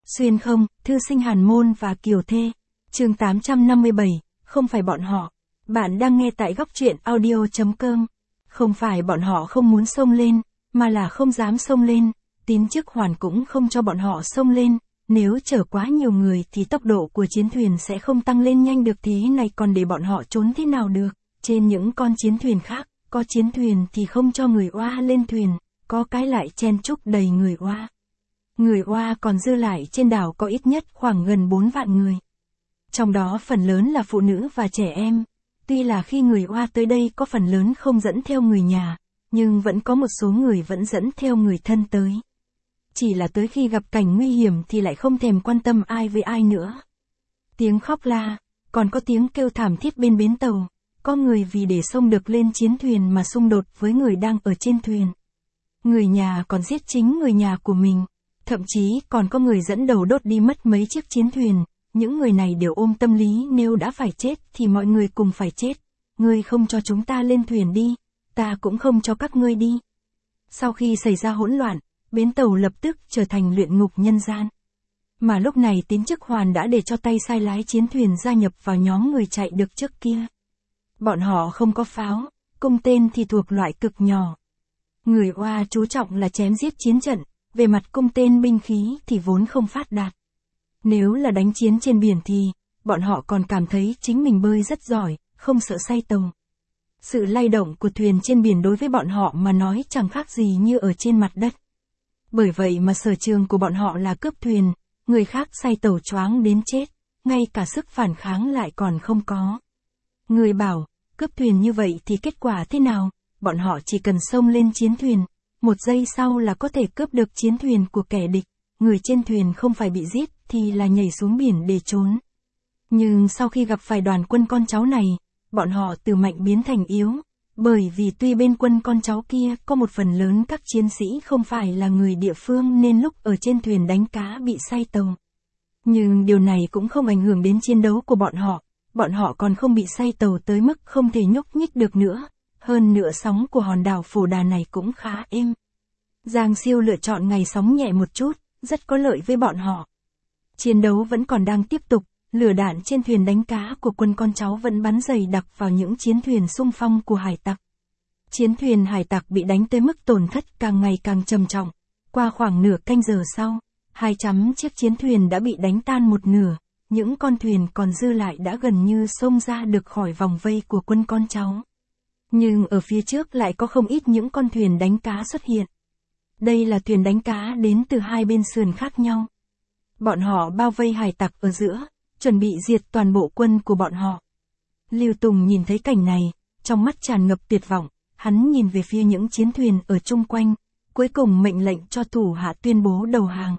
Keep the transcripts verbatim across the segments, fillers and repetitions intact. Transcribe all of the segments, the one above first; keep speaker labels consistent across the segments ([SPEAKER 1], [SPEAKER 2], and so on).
[SPEAKER 1] Xuyên không, thư sinh Hàn Môn và Kiều Thê. Chương tám trăm năm mươi bảy, không phải bọn họ. Bạn đang nghe tại góc truyện audio chấm com. Không phải bọn họ không muốn xông lên, mà là không dám xông lên. Tín chức Hoàn cũng không cho bọn họ xông lên. Nếu chở quá nhiều người thì tốc độ của chiến thuyền sẽ không tăng lên nhanh được, thế này còn để bọn họ trốn thế nào được. Trên những con chiến thuyền khác, có chiến thuyền thì không cho người Oa lên thuyền, có cái lại chen chúc đầy người Oa. Người Oa còn dư lại trên đảo có ít nhất khoảng gần bốn vạn người. Trong đó phần lớn là phụ nữ và trẻ em. Tuy là khi người Oa tới đây có phần lớn không dẫn theo người nhà, nhưng vẫn có một số người vẫn dẫn theo người thân tới. Chỉ là tới khi gặp cảnh nguy hiểm thì lại không thèm quan tâm ai với ai nữa. Tiếng khóc la, còn có tiếng kêu thảm thiết bên bến tàu. Có người vì để xông được lên chiến thuyền mà xung đột với người đang ở trên thuyền. Người nhà còn giết chính người nhà của mình. Thậm chí còn có người dẫn đầu đốt đi mất mấy chiếc chiến thuyền. Những người này đều ôm tâm lý nếu đã phải chết thì mọi người cùng phải chết. Ngươi không cho chúng ta lên thuyền đi, ta cũng không cho các ngươi đi. Sau khi xảy ra hỗn loạn, bến tàu lập tức trở thành luyện ngục nhân gian. Mà lúc này Tín chức Hoàn đã để cho tay sai lái chiến thuyền gia nhập vào nhóm người chạy được trước kia. Bọn họ không có pháo, cung tên thì thuộc loại cực nhỏ. Người Oa chú trọng là chém giết chiến trận, về mặt cung tên binh khí thì vốn không phát đạt. Nếu là đánh chiến trên biển thì, bọn họ còn cảm thấy chính mình bơi rất giỏi, không sợ say tàu. Sự lay động của thuyền trên biển đối với bọn họ mà nói chẳng khác gì như ở trên mặt đất. Bởi vậy mà sở trường của bọn họ là cướp thuyền, người khác say tàu choáng đến chết, ngay cả sức phản kháng lại còn không có. Người bảo, cướp thuyền như vậy thì kết quả thế nào? Bọn họ chỉ cần xông lên chiến thuyền, một giây sau là có thể cướp được chiến thuyền của kẻ địch, người trên thuyền không phải bị giết thì là nhảy xuống biển để trốn. Nhưng sau khi gặp phải đoàn quân con cháu này, bọn họ từ mạnh biến thành yếu, bởi vì tuy bên quân con cháu kia có một phần lớn các chiến sĩ không phải là người địa phương nên lúc ở trên thuyền đánh cá bị say tàu. Nhưng điều này cũng không ảnh hưởng đến chiến đấu của bọn họ, bọn họ còn không bị say tàu tới mức không thể nhúc nhích được nữa. Hơn nữa sóng của hòn đảo Phổ Đà này cũng khá êm. Giang Siêu lựa chọn ngày sóng nhẹ một chút, rất có lợi với bọn họ. Chiến đấu vẫn còn đang tiếp tục, lửa đạn trên thuyền đánh cá của quân con cháu vẫn bắn dày đặc vào những chiến thuyền xung phong của hải tặc. Chiến thuyền hải tặc bị đánh tới mức tổn thất càng ngày càng trầm trọng. Qua khoảng nửa canh giờ sau, hai trăm chiếc chiến thuyền đã bị đánh tan một nửa, những con thuyền còn dư lại đã gần như xông ra được khỏi vòng vây của quân con cháu. Nhưng ở phía trước lại có không ít những con thuyền đánh cá xuất hiện. Đây là thuyền đánh cá đến từ hai bên sườn khác nhau. Bọn họ bao vây hải tặc ở giữa, chuẩn bị diệt toàn bộ quân của bọn họ. Lưu Tùng nhìn thấy cảnh này, trong mắt tràn ngập tuyệt vọng, hắn nhìn về phía những chiến thuyền ở chung quanh, cuối cùng mệnh lệnh cho thủ hạ tuyên bố đầu hàng.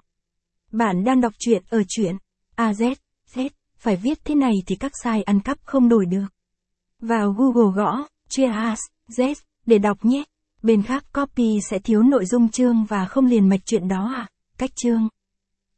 [SPEAKER 1] Bạn đang đọc truyện ở truyện a zét, Z, phải viết thế này thì các sai ăn cắp không đổi được. Vào Google gõ Cheers, Z, để đọc nhé. Bên khác copy sẽ thiếu nội dung chương và không liền mạch chuyện đó à? Cách chương.